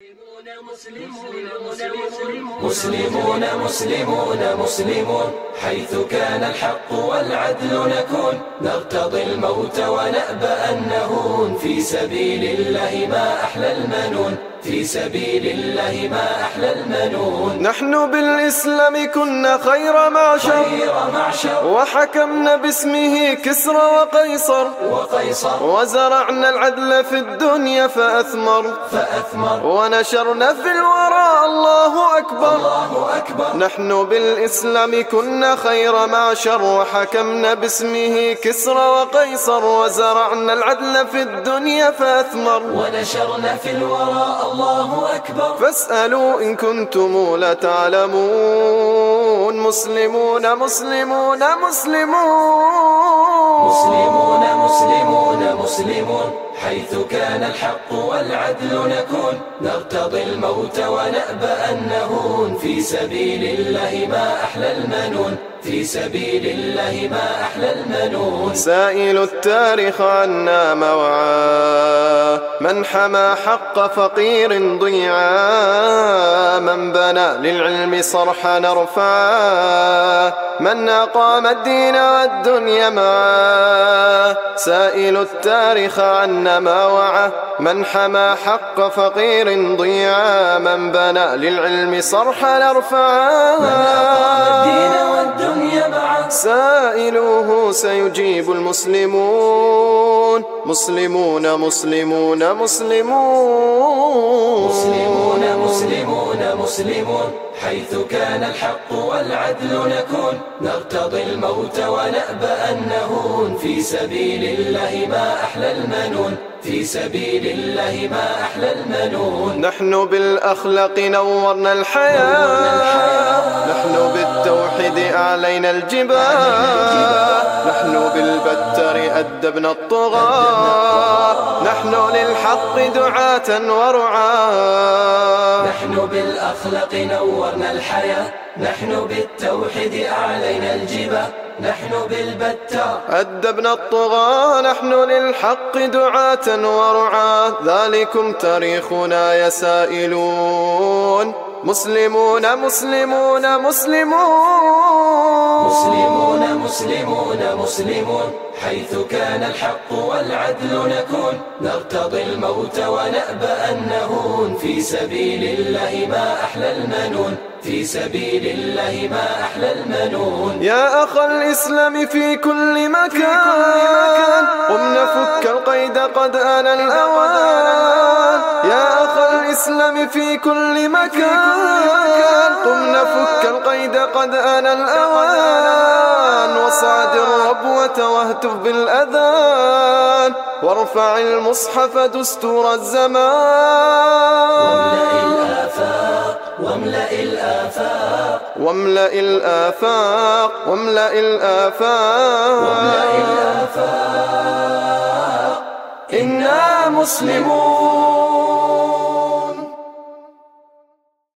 مسلمون مسلمون حيث كان الحق والعدل نكون نرتضي الموت ونأبى أن نهون في سبيل الله ما أحلى المنون في سبيل الله ما أحلى المنون. نحن بالإسلام كنا خير معشر وحكمنا باسمه كسرى وقيصر وزرعنا العدل في الدنيا فأثمر ونشرنا في الورى الله أكبر. نحن بالإسلام كنا خير معشر وحكمنا باسمه كسرى وقيصر وزرعنا العدل في الدنيا فأثمر ونشرنا في الورى الله أكبر. فاسألوا إن كنتم لا تعلمون. مسلمون مسلمون مسلمون حيث كان الحق والعدل نكون نرتضي الموت ونأبى أن نهون في سبيل الله ما أحلى المنون في سبيل الله ما أحلى المنون. سائل التاريخ عنا موعى من حمى حق فقير ضيعا من بنى للعلم صرحا نرفعا من أقام الدين والدنيا معا. سائل التاريخ عنا موعى من حمى حق فقير ضيعا من بنى للعلم صرحا نرفعا من أقام الدين والدنيا معا. سائلوه سيجيب المسلمون. مسلمون حيث كان الحق والعدل نكون نرتضي الموت ونأبى أن نهون في سبيل الله ما أحلى المنون في سبيل الله ما أحلى المنون. نحن بالأخلاق نورنا الحياة نحن بالتوحيد أعلينا الجبال نحن بالبتر أدبنا الطغاة نحن للحق دعاة ورعاة. نحن بالأخلاق نورنا الحياة نحن بالتوحيد أعلينا الجبال نحن بالبتر أدبنا الطغاة نحن للحق دعاة ورعاة. ذلكم تاريخنا يا سائلون. مسلمون حيث كان الحق والعدل نكون نرتضي الموت ونأبى أن نهون في سبيل الله ما أحلى المنون في سبيل الله ما أحلى المنون. يا أخ الإسلام في كل مكان قم نفك القيد قد آن الأوان. يا أخ الإسلام في كل مكان قم نفك القيد قد آن الأوان. وصعد الربوة واهتف بالأذان وارفع المصحف دستور الزمان. واملأ الآفاق إنا مسلمون.